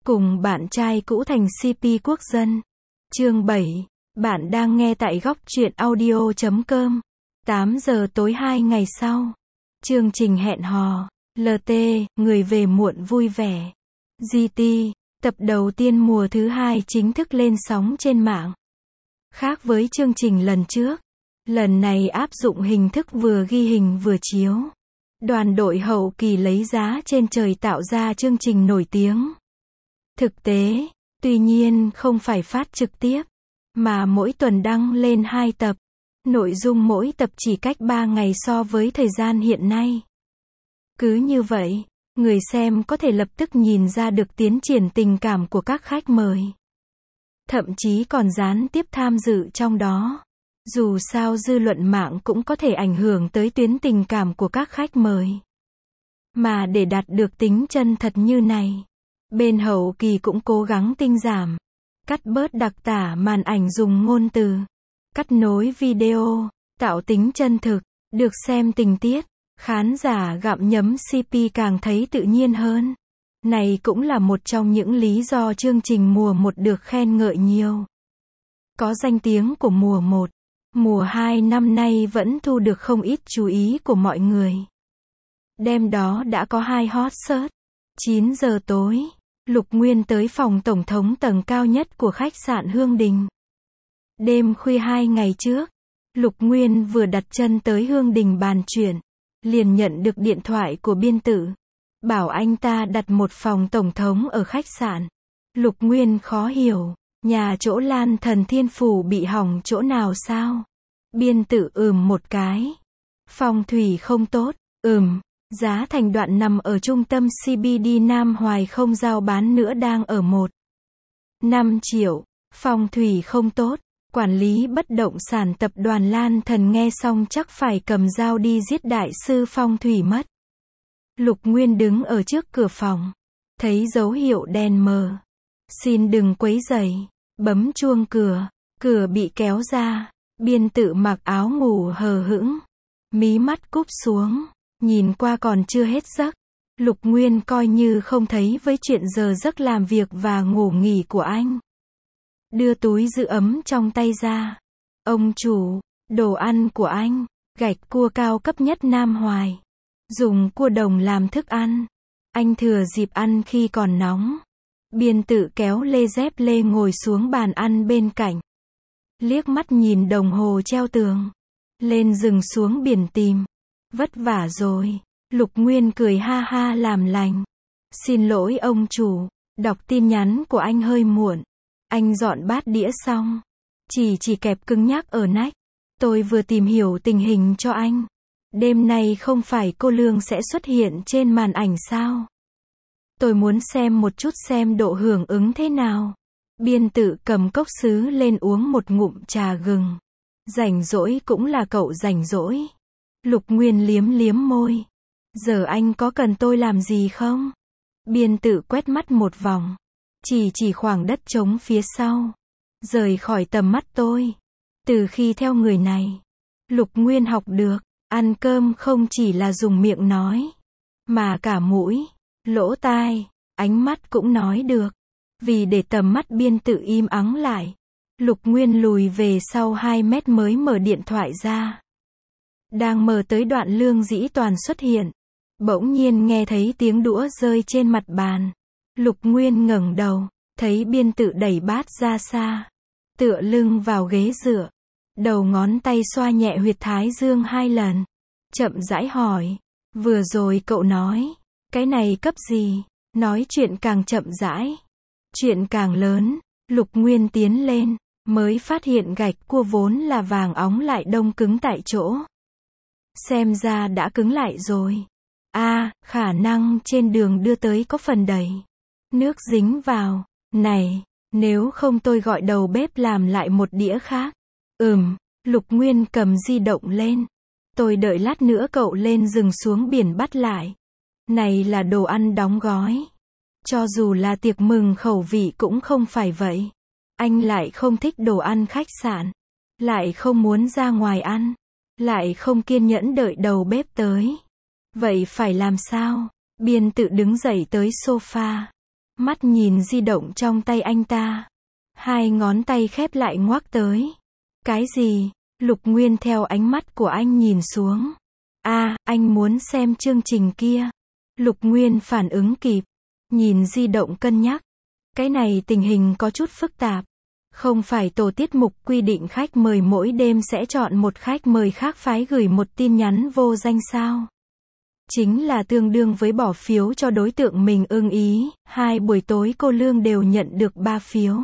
Cùng bạn trai cũ thành CP quốc dân. Chương 7. Bạn đang nghe tại góc truyện audio.com. 8 giờ tối 2 ngày sau. Chương trình hẹn hò. LT, người về muộn vui vẻ. GT, tập đầu tiên mùa thứ 2 chính thức lên sóng trên mạng. Khác với chương trình lần trước, lần này áp dụng hình thức vừa ghi hình vừa chiếu. Đoàn đội hậu kỳ lấy giá trên trời tạo ra chương trình nổi tiếng. Thực tế, tuy nhiên không phải phát trực tiếp, mà mỗi tuần đăng lên 2 tập. Nội dung mỗi tập chỉ cách 3 ngày so với thời gian hiện nay. Cứ như vậy, người xem có thể lập tức nhìn ra được tiến triển tình cảm của các khách mời. Thậm chí còn gián tiếp tham dự trong đó. Dù sao dư luận mạng cũng có thể ảnh hưởng tới tuyến tình cảm của các khách mời. Mà để đạt được tính chân thật như này, bên hậu kỳ cũng cố gắng tinh giảm, cắt bớt đặc tả màn ảnh dùng ngôn từ, cắt nối video, tạo tính chân thực, được xem tình tiết, khán giả gặm nhấm CP càng thấy tự nhiên hơn. Này cũng là một trong những lý do chương trình mùa 1 được khen ngợi nhiều. Có danh tiếng của mùa 1, mùa 2 năm nay vẫn thu được không ít chú ý của mọi người. Đêm đó đã có 2 hot search. 9 giờ tối, Lục Nguyên tới phòng tổng thống tầng cao nhất của khách sạn Hương Đình. Đêm khuya 2 ngày trước, Lục Nguyên vừa đặt chân tới Hương Đình bàn chuyện, liền nhận được điện thoại của biên tự, bảo anh ta đặt một phòng tổng thống ở khách sạn. Lục Nguyên khó hiểu, nhà chỗ Lan Thần Thiên Phủ bị hỏng chỗ nào sao? Biên tự một cái. Phong thủy không tốt, giá thành đoạn nằm ở trung tâm CBD Nam Hoài không giao bán nữa đang ở 1,5 triệu, phong thủy không tốt, quản lý bất động sản tập đoàn Lan Thần nghe xong chắc phải cầm dao đi giết đại sư phong thủy mất. Lục Nguyên đứng ở trước cửa phòng, thấy dấu hiệu đèn mờ. Xin đừng quấy rầy, bấm chuông cửa, cửa bị kéo ra, biên tự mặc áo ngủ hờ hững, mí mắt cúp xuống. Nhìn qua còn chưa hết giấc, Lục Nguyên coi như không thấy với chuyện giờ giấc làm việc và ngủ nghỉ của anh. Đưa túi giữ ấm trong tay ra. Ông chủ, đồ ăn của anh, gạch cua cao cấp nhất Nam Hoài. Dùng cua đồng làm thức ăn. Anh thừa dịp ăn khi còn nóng. Biên tự kéo lê dép lê ngồi xuống bàn ăn bên cạnh. Liếc mắt nhìn đồng hồ treo tường. Lên rừng xuống biển tìm. Vất vả rồi. Lục Nguyên cười ha ha làm lành. Xin lỗi ông chủ, đọc tin nhắn của anh hơi muộn. Anh dọn bát đĩa xong, chỉ kẹp cứng nhắc ở nách. Tôi vừa tìm hiểu tình hình cho anh. Đêm nay không phải cô Lương sẽ xuất hiện trên màn ảnh sao? Tôi muốn xem một chút xem độ hưởng ứng thế nào. Biên tự cầm cốc sứ lên uống một ngụm trà gừng. Rảnh rỗi cũng là cậu rảnh rỗi. Lục Nguyên liếm liếm môi. Giờ anh có cần tôi làm gì không? Biên tự quét mắt một vòng. Chỉ khoảng đất trống phía sau. Rời khỏi tầm mắt tôi. Từ khi theo người này, Lục Nguyên học được, ăn cơm không chỉ là dùng miệng nói, mà cả mũi, lỗ tai, ánh mắt cũng nói được. Vì để tầm mắt biên tự im ắng lại, Lục Nguyên lùi về sau 2 mét mới mở điện thoại ra. Đang mở tới đoạn Lương Dĩ Toàn xuất hiện. Bỗng nhiên nghe thấy tiếng đũa rơi trên mặt bàn. Lục Nguyên ngẩng đầu, thấy biên tự đẩy bát ra xa. Tựa lưng vào ghế dựa. Đầu ngón tay xoa nhẹ huyệt thái dương 2 lần. Chậm rãi hỏi. Vừa rồi cậu nói, cái này cấp gì? Nói chuyện càng chậm rãi, chuyện càng lớn. Lục Nguyên tiến lên, mới phát hiện gạch cua vốn là vàng óng lại đông cứng tại chỗ. Xem ra đã cứng lại rồi. Khả năng trên đường đưa tới có phần đầy nước dính vào. Này, nếu không tôi gọi đầu bếp làm lại một đĩa khác. Lục Nguyên cầm di động lên. Tôi đợi lát nữa cậu lên rừng xuống biển bắt lại. Này là đồ ăn đóng gói. Cho dù là tiệc mừng khẩu vị cũng không phải vậy. Anh lại không thích đồ ăn khách sạn. Lại không muốn ra ngoài ăn. Lại không kiên nhẫn đợi đầu bếp tới. Vậy phải làm sao? Biên tự đứng dậy tới sofa. Mắt nhìn di động trong tay anh ta. Hai ngón tay khép lại ngoắc tới. Cái gì? Lục Nguyên theo ánh mắt của anh nhìn xuống. Anh muốn xem chương trình kia. Lục Nguyên phản ứng kịp. Nhìn di động cân nhắc. Cái này tình hình có chút phức tạp. Không phải tổ tiết mục quy định khách mời mỗi đêm sẽ chọn một khách mời khác phái gửi một tin nhắn vô danh sao? Chính là tương đương với bỏ phiếu cho đối tượng mình ưng ý. 2 buổi tối cô Lương đều nhận được 3 phiếu.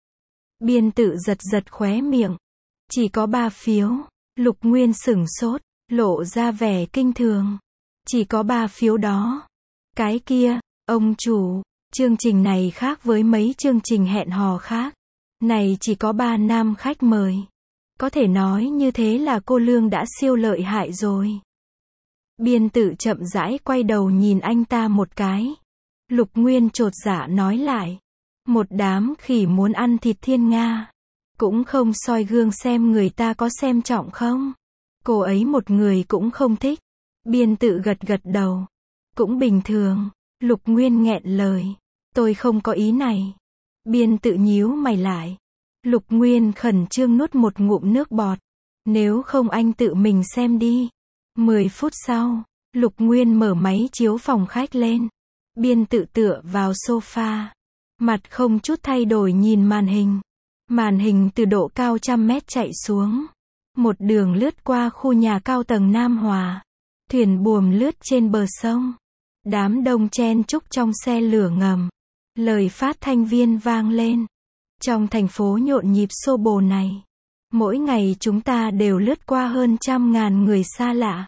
Biên Tự giật giật khóe miệng. Chỉ có 3 phiếu. Lục Nguyên sửng sốt, lộ ra vẻ kinh thường. Chỉ có 3 phiếu đó. Cái kia, ông chủ, chương trình này khác với mấy chương trình hẹn hò khác. Này chỉ có 3 nam khách mời. Có thể nói như thế là cô Lương đã siêu lợi hại rồi. Biên Tự chậm rãi quay đầu nhìn anh ta một cái. Lục Nguyên chột dạ nói lại. Một đám khỉ muốn ăn thịt thiên nga. Cũng không soi gương xem người ta có xem trọng không. Cô ấy một người cũng không thích. Biên Tự gật gật đầu. Cũng bình thường. Lục Nguyên nghẹn lời. Tôi không có ý này. Biên Tự nhíu mày lại. Lục Nguyên khẩn trương nuốt một ngụm nước bọt. Nếu không anh tự mình xem đi. 10 phút sau, Lục Nguyên mở máy chiếu phòng khách lên. Biên Tự tựa vào sofa. Mặt không chút thay đổi nhìn màn hình. Màn hình từ độ cao 100 mét chạy xuống. Một đường lướt qua khu nhà cao tầng Nam Hòa. Thuyền buồm lướt trên bờ sông. Đám đông chen chúc trong xe lửa ngầm. Lời phát thanh viên vang lên. Trong thành phố nhộn nhịp xô bồ này. Mỗi ngày chúng ta đều lướt qua hơn 100.000 người xa lạ.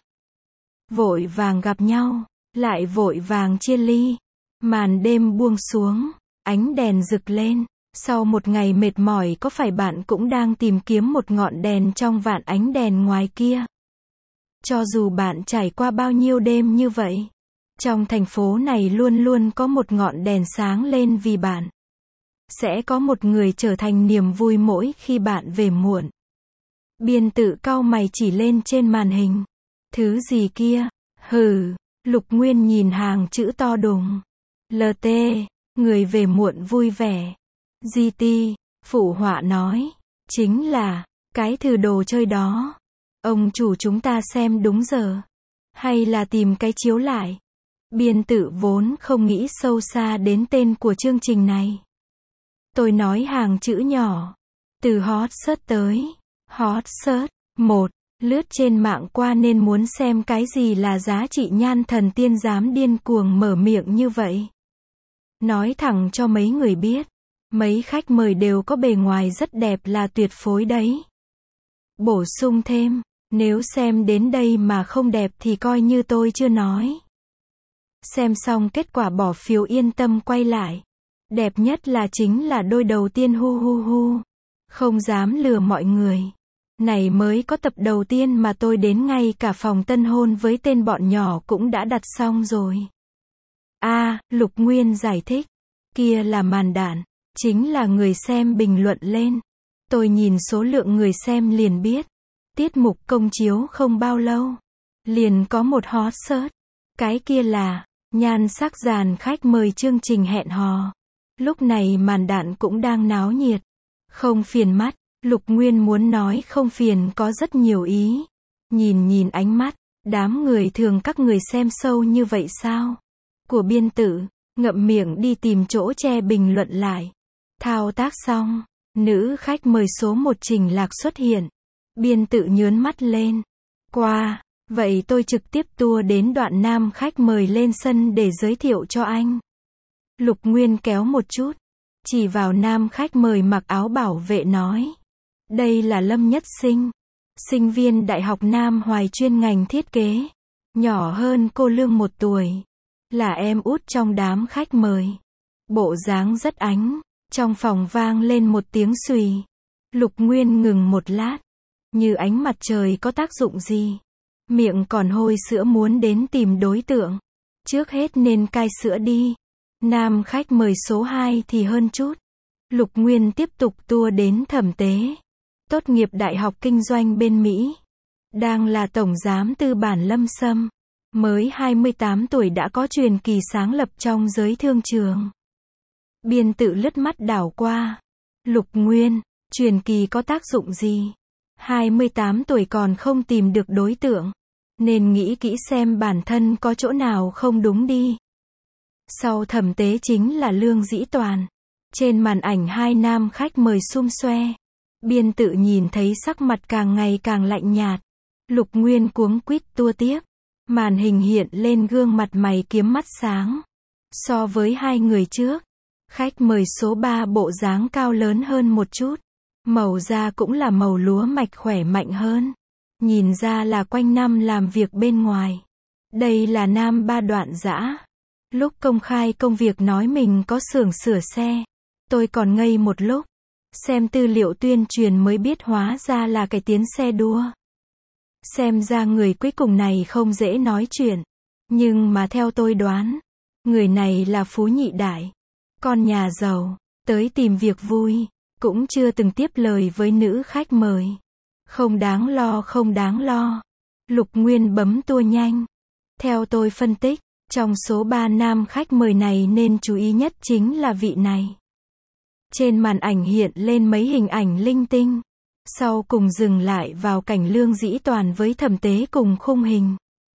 Vội vàng gặp nhau, lại vội vàng chia ly. Màn đêm buông xuống, ánh đèn rực lên. Sau một ngày mệt mỏi có phải bạn cũng đang tìm kiếm một ngọn đèn trong vạn ánh đèn ngoài kia? Cho dù bạn trải qua bao nhiêu đêm như vậy, trong thành phố này luôn luôn có một ngọn đèn sáng lên vì bạn. Sẽ có một người trở thành niềm vui mỗi khi bạn về muộn. Biên Tự cau mày chỉ lên trên màn hình. Thứ gì kia? Hừ. Lục Nguyên nhìn hàng chữ to đùng. LT. Người về muộn vui vẻ. GT. Phụ họa nói. Chính là cái thứ đồ chơi đó. Ông chủ chúng ta xem đúng giờ. Hay là tìm cái chiếu lại. Biên Tự vốn không nghĩ sâu xa đến tên của chương trình này. Tôi nói hàng chữ nhỏ. Từ hot search tới. Hot search. 1. Lướt trên mạng qua nên muốn xem cái gì là giá trị nhan thần tiên dám điên cuồng mở miệng như vậy. Nói thẳng cho mấy người biết. Mấy khách mời đều có bề ngoài rất đẹp là tuyệt phối đấy. Bổ sung thêm. Nếu xem đến đây mà không đẹp thì coi như tôi chưa nói. Xem xong kết quả bỏ phiếu yên tâm quay lại. Đẹp nhất là chính là đôi đầu tiên hu hu hu. Không dám lừa mọi người. Này mới có tập đầu tiên mà tôi đến ngay cả phòng tân hôn với tên bọn nhỏ cũng đã đặt xong rồi. Lục Nguyên giải thích. Kia là màn đạn. Chính là người xem bình luận lên. Tôi nhìn số lượng người xem liền biết. Tiết mục công chiếu không bao lâu. Liền có một hot search. Cái kia là nhan sắc dàn khách mời chương trình hẹn hò. Lúc này màn đạn cũng đang náo nhiệt. Không phiền mắt. Lục Nguyên muốn nói không phiền có rất nhiều ý. Nhìn ánh mắt. Đám người thường các người xem sâu như vậy sao? Của Biên Tự. Ngậm miệng đi tìm chỗ che bình luận lại. Thao tác xong. Nữ khách mời số 1 Trình Lạc xuất hiện. Biên Tự nhớn mắt lên. Qua. Vậy tôi trực tiếp tua đến đoạn nam khách mời lên sân để giới thiệu cho anh. Lục Nguyên kéo một chút. Chỉ vào nam khách mời mặc áo bảo vệ nói. Đây là Lâm Nhất Sinh. Sinh viên Đại học Nam Hoài chuyên ngành thiết kế. Nhỏ hơn cô Lương 1 tuổi. Là em út trong đám khách mời. Bộ dáng rất ánh. Trong phòng vang lên một tiếng xùy. Lục Nguyên ngừng một lát. Như ánh mặt trời có tác dụng gì? Miệng còn hôi sữa muốn đến tìm đối tượng. Trước hết nên cai sữa đi. Nam khách mời số 2 thì hơn chút. Lục Nguyên tiếp tục tua đến Thẩm Tế. Tốt nghiệp Đại học Kinh doanh bên Mỹ. Đang là tổng giám tư bản Lâm Sâm. Mới 28 tuổi đã có truyền kỳ sáng lập trong giới thương trường. Biên tự lướt mắt đảo qua. Lục Nguyên, truyền kỳ có tác dụng gì? 28 tuổi còn không tìm được đối tượng. Nên nghĩ kỹ xem bản thân có chỗ nào không đúng đi. Sau Thẩm Tế chính là Lương Dĩ Toàn. Trên màn ảnh hai nam khách mời sum xoe. Biên tự nhìn thấy sắc mặt càng ngày càng lạnh nhạt. Lục Nguyên cuống quýt tua tiếp. Màn hình hiện lên gương mặt mày kiếm mắt sáng. So với hai người trước, khách mời số 3 bộ dáng cao lớn hơn một chút. Màu da cũng là màu lúa mạch khỏe mạnh hơn. Nhìn ra là quanh năm làm việc bên ngoài. Đây là nam ba Đoạn Dã. Lúc công khai công việc nói mình có xưởng sửa xe, tôi còn ngây một lúc. Xem tư liệu tuyên truyền mới biết hóa ra là cải tiến xe đua. Xem ra người cuối cùng này không dễ nói chuyện. Nhưng mà theo tôi đoán, người này là phú nhị đại. Con nhà giàu, tới tìm việc vui. Cũng chưa từng tiếp lời với nữ khách mời. Không đáng lo, không đáng lo. Lục Nguyên bấm tua nhanh. Theo tôi phân tích, trong số 3 nam khách mời này nên chú ý nhất chính là vị này. Trên màn ảnh hiện lên mấy hình ảnh linh tinh. Sau cùng dừng lại vào cảnh Lương Dĩ Toàn với Thẩm Tế cùng khung hình.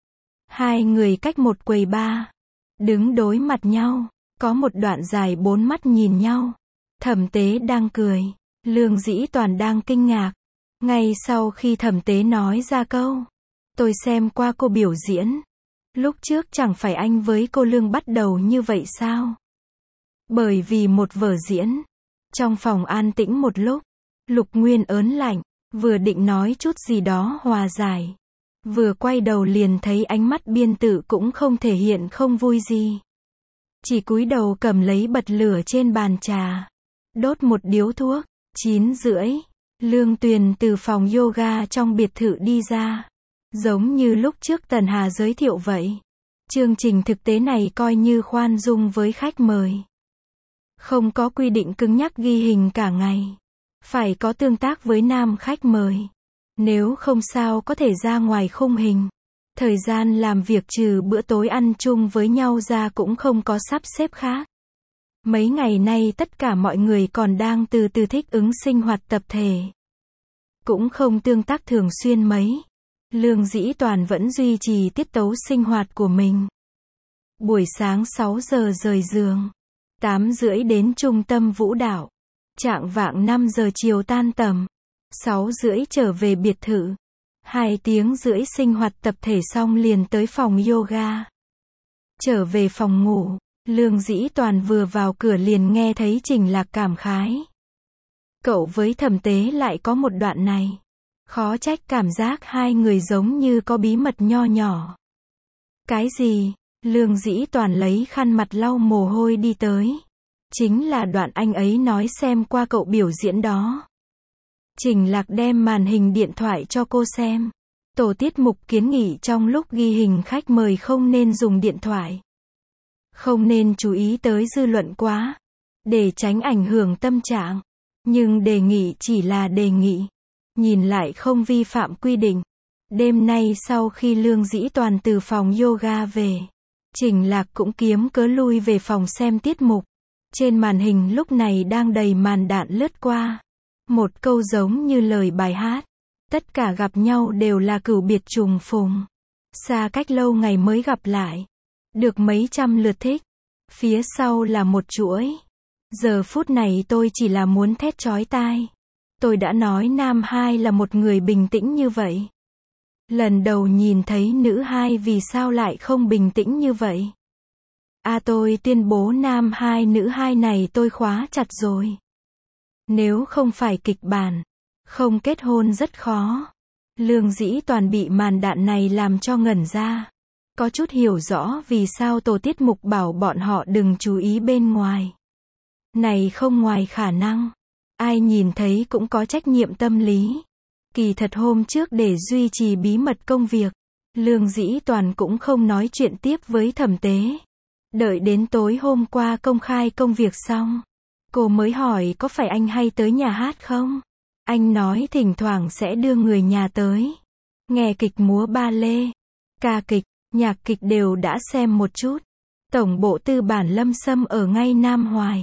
Hai người cách một quầy bar. Đứng đối mặt nhau. Có một đoạn dài 4 mắt nhìn nhau. Thẩm Tế đang cười. Lương Dĩ Toàn đang kinh ngạc. Ngay sau khi Thẩm Tế nói ra câu, tôi xem qua cô biểu diễn. Lúc trước chẳng phải anh với cô Lương bắt đầu như vậy sao? Bởi vì một vở diễn. Trong phòng an tĩnh một lúc, Lục Nguyên ớn lạnh, vừa định nói chút gì đó hòa giải. Vừa quay đầu liền thấy ánh mắt biên tự cũng không thể hiện không vui gì. Chỉ cúi đầu cầm lấy bật lửa trên bàn trà. Đốt một điếu thuốc. 9:30, Lương Tuyền từ phòng yoga trong biệt thự đi ra. Giống như lúc trước Tần Hà giới thiệu vậy. Chương trình thực tế này coi như khoan dung với khách mời. Không có quy định cứng nhắc ghi hình cả ngày. Phải có tương tác với nam khách mời. Nếu không sao có thể ra ngoài khung hình. Thời gian làm việc trừ bữa tối ăn chung với nhau ra cũng không có sắp xếp khác. Mấy ngày nay tất cả mọi người còn đang từ từ thích ứng sinh hoạt tập thể. Cũng không tương tác thường xuyên mấy. Lương Dĩ Toàn vẫn duy trì tiết tấu sinh hoạt của mình. Buổi sáng 6 giờ rời giường. 8:30 đến trung tâm vũ đạo. Chạng vạng 5 giờ chiều tan tầm. 6:30 trở về biệt thự. 2 tiếng rưỡi sinh hoạt tập thể xong liền tới phòng yoga. Trở về phòng ngủ. Lương Dĩ Toàn vừa vào cửa liền nghe thấy Trình Lạc cảm khái. Cậu với Thẩm Tế lại có một đoạn này. Khó trách cảm giác hai người giống như có bí mật nho nhỏ. Cái gì? Lương Dĩ Toàn lấy khăn mặt lau mồ hôi đi tới. Chính là đoạn anh ấy nói xem qua cậu biểu diễn đó. Trình Lạc đem màn hình điện thoại cho cô xem. Tổ tiết mục kiến nghị trong lúc ghi hình khách mời không nên dùng điện thoại. Không nên chú ý tới dư luận quá. Để tránh ảnh hưởng tâm trạng. Nhưng đề nghị chỉ là đề nghị. Nhìn lại không vi phạm quy định. Đêm nay sau khi Lương Dĩ Toàn từ phòng yoga về, Trình Lạc cũng kiếm cớ lui về phòng xem tiết mục. Trên màn hình lúc này đang đầy màn đạn lướt qua. Một câu giống như lời bài hát. Tất cả gặp nhau đều là cửu biệt trùng phùng. Xa cách lâu ngày mới gặp lại. Được mấy trăm lượt thích. Phía sau là một chuỗi. Giờ phút này tôi chỉ là muốn thét chói tai. Tôi đã nói nam 2 là một người bình tĩnh như vậy. Lần đầu nhìn thấy nữ 2 vì sao lại không bình tĩnh như vậy. Tôi tuyên bố nam 2 nữ 2 này tôi khóa chặt rồi. Nếu không phải kịch bản, không kết hôn rất khó. Lương Dĩ Toàn bị màn đạn này làm cho ngẩn ra. Có chút hiểu rõ vì sao tổ tiết mục bảo bọn họ đừng chú ý bên ngoài. Này không ngoài khả năng. Ai nhìn thấy cũng có trách nhiệm tâm lý. Kỳ thật hôm trước để duy trì bí mật công việc, Lương Dĩ Toàn cũng không nói chuyện tiếp với Thẩm Tế. Đợi đến tối hôm qua công khai công việc xong, cô mới hỏi có phải anh hay tới nhà hát không? Anh nói thỉnh thoảng sẽ đưa người nhà tới. Nghe kịch múa ba lê, ca kịch, nhạc kịch đều đã xem một chút. Tổng bộ tư bản Lâm Sâm ở ngay Nam Hoài.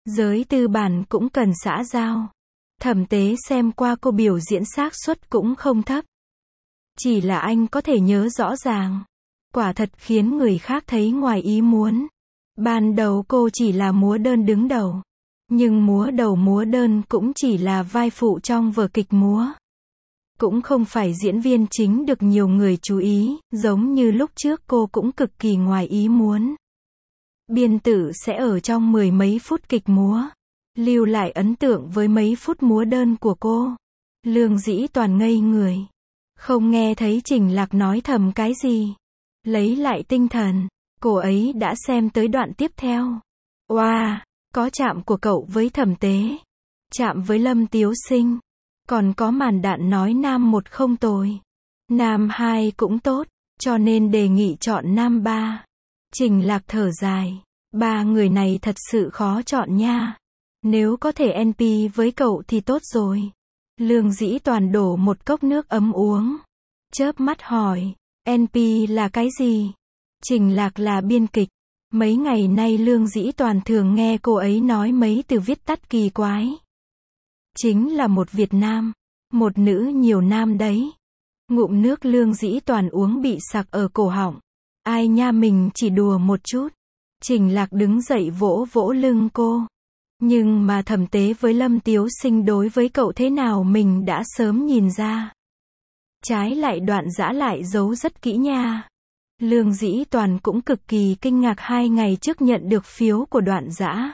Giới tư bản cũng cần xã giao. Thẩm Tế xem qua cô biểu diễn xác suất cũng không thấp. Chỉ là anh có thể nhớ rõ ràng. Quả thật khiến người khác thấy ngoài ý muốn. Ban đầu cô chỉ là múa đơn đứng đầu. Nhưng múa đầu múa đơn cũng chỉ là vai phụ trong vở kịch múa. Cũng không phải diễn viên chính được nhiều người chú ý, giống như lúc trước cô cũng cực kỳ ngoài ý muốn. Biên tự sẽ ở trong 10 mấy phút kịch múa, lưu lại ấn tượng với mấy phút múa đơn của cô. Lương Dĩ Toàn ngây người. Không nghe thấy Trình Lạc nói thầm cái gì. Lấy lại tinh thần, cô ấy đã xem tới đoạn tiếp theo. Wow, có chạm của cậu với Thẩm Tế. Chạm với Lâm Tiếu Sinh. Còn có màn đạn nói nam 1 không tồi. Nam 2 cũng tốt, cho nên đề nghị chọn nam 3. Trình Lạc thở dài. 3 người này thật sự khó chọn nha. Nếu có thể NP với cậu thì tốt rồi. Lương Dĩ Toàn đổ một cốc nước ấm uống. Chớp mắt hỏi, NP là cái gì? Trình Lạc là biên kịch. Mấy ngày nay Lương Dĩ Toàn thường nghe cô ấy nói mấy từ viết tắt kỳ quái. Chính là một Việt Nam, một nữ nhiều nam đấy. Ngụm nước Lương Dĩ Toàn uống bị sặc ở cổ họng. Ai nha, mình chỉ đùa một chút. Trình Lạc đứng dậy vỗ vỗ lưng cô. Nhưng mà Thẩm Tế với Lâm Tiếu Sinh đối với cậu thế nào mình đã sớm nhìn ra. Trái lại Đoạn Dã lại giấu rất kỹ nha. Lương Dĩ Toàn cũng cực kỳ kinh ngạc 2 ngày trước nhận được phiếu của Đoạn Dã.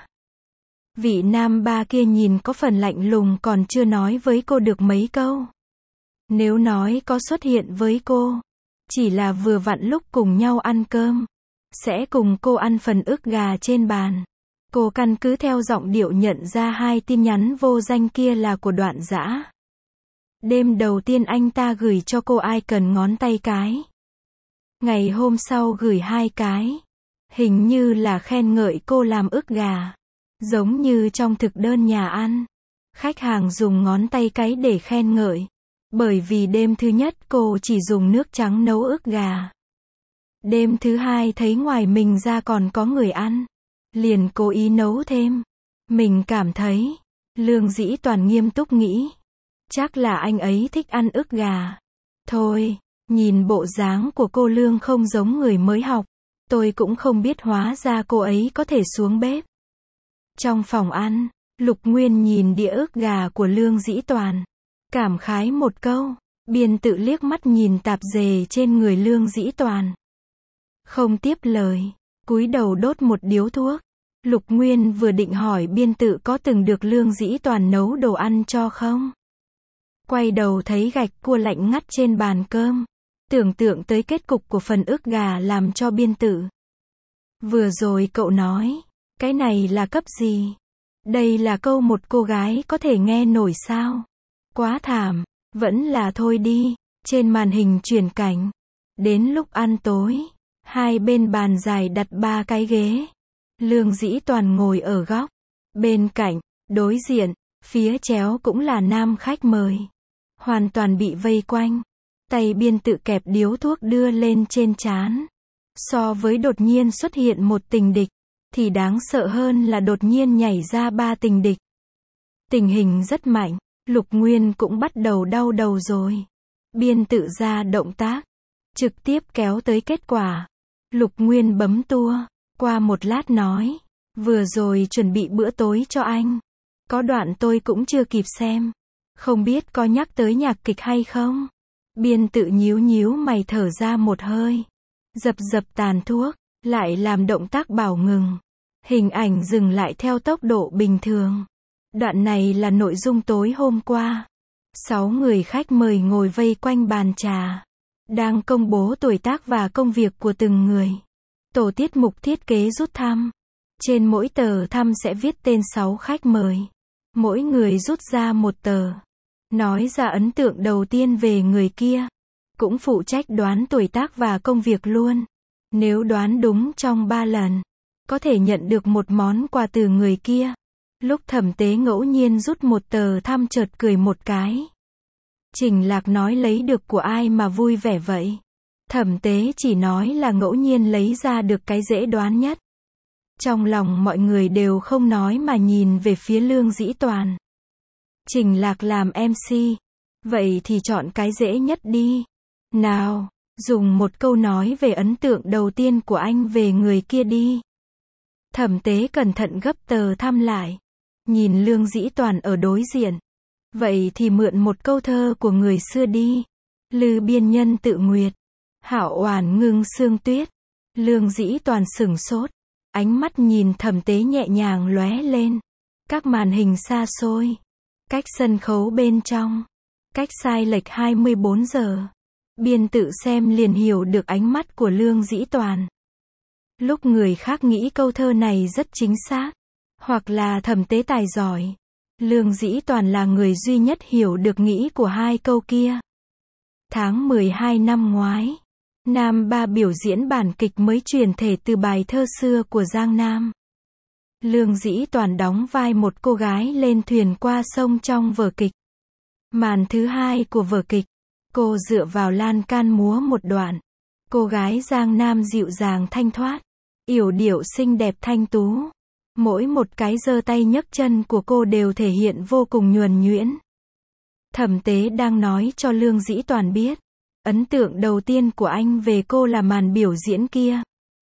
Vị nam 3 kia nhìn có phần lạnh lùng, còn chưa nói với cô được mấy câu. Nếu nói có xuất hiện với cô, chỉ là vừa vặn lúc cùng nhau ăn cơm, sẽ cùng cô ăn phần ức gà trên bàn. Cô căn cứ theo giọng điệu nhận ra 2 tin nhắn vô danh kia là của Đoạn Dã. Đêm đầu tiên anh ta gửi cho cô ai cần ngón tay cái. Ngày hôm sau gửi 2 cái. Hình như là khen ngợi cô làm ức gà. Giống như trong thực đơn nhà ăn. Khách hàng dùng ngón tay cái để khen ngợi. Bởi vì đêm thứ nhất cô chỉ dùng nước trắng nấu ức gà. Đêm thứ 2 thấy ngoài mình ra còn có người ăn. Liền cố ý nấu thêm. Mình cảm thấy. Lương Dĩ Toàn nghiêm túc nghĩ. Chắc là anh ấy thích ăn ức gà. Thôi, nhìn bộ dáng của cô Lương không giống người mới học. Tôi cũng không biết hóa ra cô ấy có thể xuống bếp. Trong phòng ăn, Lục Nguyên nhìn đĩa ức gà của Lương Dĩ Toàn. Cảm khái một câu. Biên tự liếc mắt nhìn tạp dề trên người Lương Dĩ Toàn. Không tiếp lời. Cúi đầu đốt một điếu thuốc. Lục Nguyên vừa định hỏi biên tự có từng được Lương Dĩ Toàn nấu đồ ăn cho không. Quay đầu thấy gạch cua lạnh ngắt trên bàn cơm. Tưởng tượng tới kết cục của phần ức gà làm cho biên tự. Vừa rồi cậu nói, cái này là cấp gì? Đây là câu một cô gái có thể nghe nổi sao? Quá thảm, vẫn là thôi đi. Trên màn hình chuyển cảnh. Đến lúc ăn tối, 2 bên bàn dài đặt 3 cái ghế. Lương Dĩ Toàn ngồi ở góc. Bên cạnh, đối diện, phía chéo cũng là nam khách mời. Hoàn toàn bị vây quanh. Tay biên tự kẹp điếu thuốc đưa lên trên trán. So với đột nhiên xuất hiện một tình địch, thì đáng sợ hơn là đột nhiên nhảy ra 3 tình địch. Tình hình rất mạnh, Lục Nguyên cũng bắt đầu đau đầu rồi. Biên tự ra động tác, trực tiếp kéo tới kết quả. Lục Nguyên bấm tua, qua một lát nói, vừa rồi chuẩn bị bữa tối cho anh. Có đoạn tôi cũng chưa kịp xem. Không biết có nhắc tới nhạc kịch hay không? Biên tự nhíu nhíu mày thở ra một hơi. Dập dập tàn thuốc, lại làm động tác bảo ngừng. Hình ảnh dừng lại theo tốc độ bình thường. Đoạn này là nội dung tối hôm qua. 6 người khách mời ngồi vây quanh bàn trà. Đang công bố tuổi tác và công việc của từng người. Tổ tiết mục thiết kế rút thăm. Trên mỗi tờ thăm sẽ viết tên 6 khách mời. Mỗi người rút ra một tờ. Nói ra ấn tượng đầu tiên về người kia. Cũng phụ trách đoán tuổi tác và công việc luôn. Nếu đoán đúng trong 3 lần, có thể nhận được một món quà từ người kia. Lúc Thẩm Tế ngẫu nhiên rút một tờ thăm chợt cười một cái. Trình Lạc nói lấy được của ai mà vui vẻ vậy? Thẩm Tế chỉ nói là ngẫu nhiên lấy ra được cái dễ đoán nhất. Trong lòng mọi người đều không nói mà nhìn về phía Lương Dĩ Toàn. Trình Lạc làm MC. Vậy thì chọn cái dễ nhất đi. Nào, dùng một câu nói về ấn tượng đầu tiên của anh về người kia đi. Thẩm Tế cẩn thận gấp tờ thăm lại. Nhìn Lương Dĩ Toàn ở đối diện. Vậy thì mượn một câu thơ của người xưa đi. Lư biên nhân tự nguyệt. Hạo oản ngưng sương tuyết. Lương Dĩ Toàn sửng sốt. Ánh mắt nhìn Thẩm Tế nhẹ nhàng lóe lên. Các màn hình xa xôi. Cách sân khấu bên trong. Cách sai lệch 24 giờ. Biên tự xem liền hiểu được ánh mắt của Lương Dĩ Toàn. Lúc người khác nghĩ câu thơ này rất chính xác. Hoặc là Thẩm Tế tài giỏi. Lương Dĩ Toàn là người duy nhất hiểu được nghĩ của hai câu kia. Tháng 12 năm ngoái. Nam Ba biểu diễn bản kịch mới truyền thể từ bài thơ xưa của Giang Nam. Lương Dĩ Toàn đóng vai một cô gái lên thuyền qua sông trong vở kịch. Màn thứ hai của vở kịch, cô dựa vào lan can múa một đoạn. Cô gái Giang Nam dịu dàng thanh thoát, yểu điệu xinh đẹp thanh tú. Mỗi một cái giơ tay nhấc chân của cô đều thể hiện vô cùng nhuần nhuyễn. Thẩm Tế đang nói cho Lương Dĩ Toàn biết, ấn tượng đầu tiên của anh về cô là màn biểu diễn kia.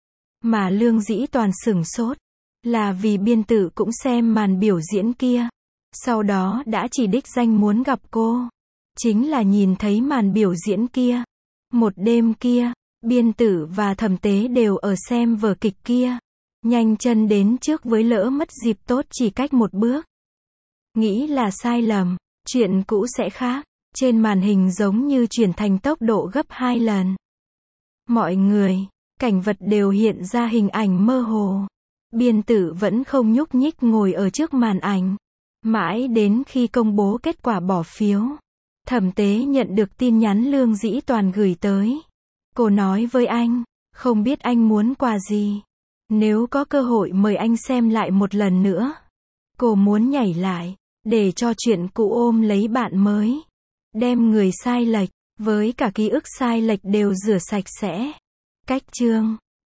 Mà Lương Dĩ Toàn sửng sốt, là vì biên tự cũng xem màn biểu diễn kia. Sau đó đã chỉ đích danh muốn gặp cô. Chính là nhìn thấy màn biểu diễn kia. Một đêm kia, biên tử và Thẩm Tế đều ở xem vở kịch kia. Nhanh chân đến trước với lỡ mất dịp tốt chỉ cách một bước. Nghĩ là sai lầm, chuyện cũ sẽ khác. Trên màn hình giống như chuyển thành tốc độ gấp 2 lần. Mọi người, cảnh vật đều hiện ra hình ảnh mơ hồ. Biên tử vẫn không nhúc nhích ngồi ở trước màn ảnh. Mãi đến khi công bố kết quả bỏ phiếu, Thẩm Tế nhận được tin nhắn Lương Dĩ Toàn gửi tới. Cô nói với anh, không biết anh muốn quà gì. Nếu có cơ hội mời anh xem lại một lần nữa. Cô muốn nhảy lại, để cho chuyện cũ ôm lấy bạn mới. Đem người sai lệch, với cả ký ức sai lệch đều rửa sạch sẽ. Cách chương